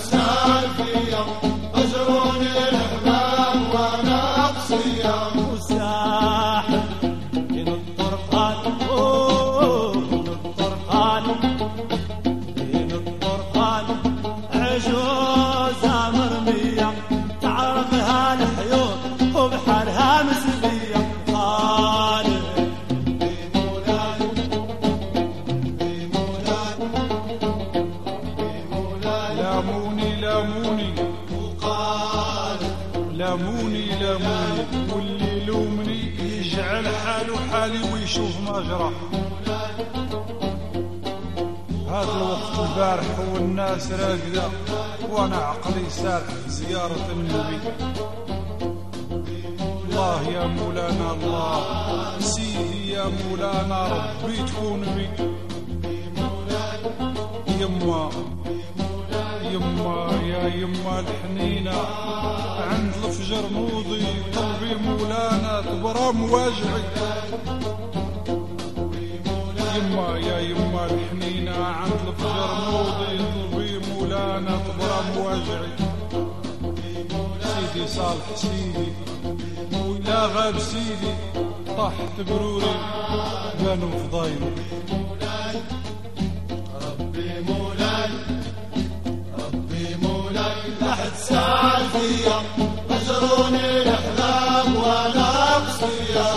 تسال فيا أجرون الأحباب وأنا أقصيا وساحل من الطرقان من الطرقان من الطرقان عجوزة مرمية تعرفها الحيوط وبحالها مسبية خالد لاموني لاموني وقال لاموني لاموني واللي يلومني يجعل حاله حالي ويشوف مجرى. هذا الوقت البارح والناس راقدة وانا عقلي سارح في زيارة النبي. الله يا مولانا الله سيدي يا مولانا ربي تكون بي. يما يما يا يما الحنينة عند الفجر موضي قلبي مولانا تبرم واجعي. يما يا يما الحنينة عند الفجر موضي قلبي مولانا تبرم واجعي. سيدي صالح سيدي ولا غاب سيدي طاحت بروري بانوا في ضايمي. تسال فيا أجرون الأحباب وأنا أقصيا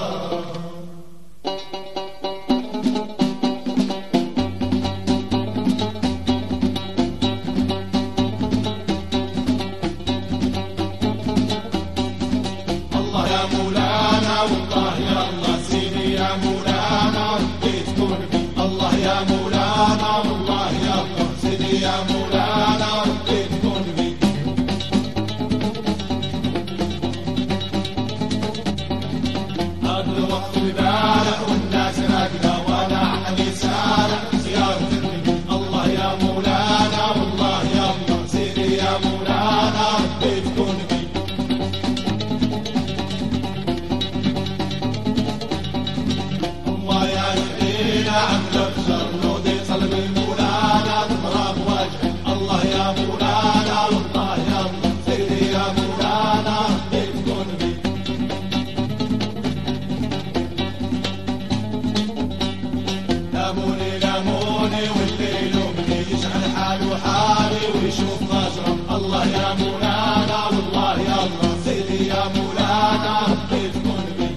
الله يا مولانا والله يا الله سيدي يا مولانا ربي تكون بي. الله يا مولانا والله يا الله سيدي يا مولانا ربي تكون بي. هذا الوقت البارح والناس راقدة وانا عقلي سارح زيارة النبي. الله يا مولانا والله يا الله سيدي يا مولانا ربي تكون بي. الله يا جبريل عمل بشر نودي صلب مولانا تضرب وجهي. الله يا مولانا والله يا الله سيدي يا مولانا ربي تكون بي. لاموني لاموني واللي يلومني يجعل حاله حالي ويشوف مجرى. الله يا مولانا والله يا الله سيدي يا مولانا ربي تكون بي.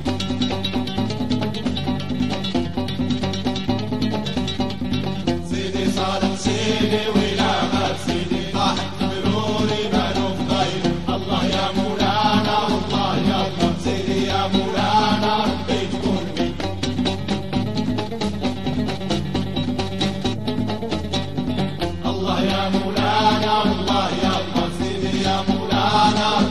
سيدي صالح سيدي ولا غاب سيدي طاحت بروري بانوا في ضيمي. الله يا مولانا والله يا الله سيدي يا مولانا ربي تكون بي. الله يا مولانا والله يا الله سيدي يا مولانا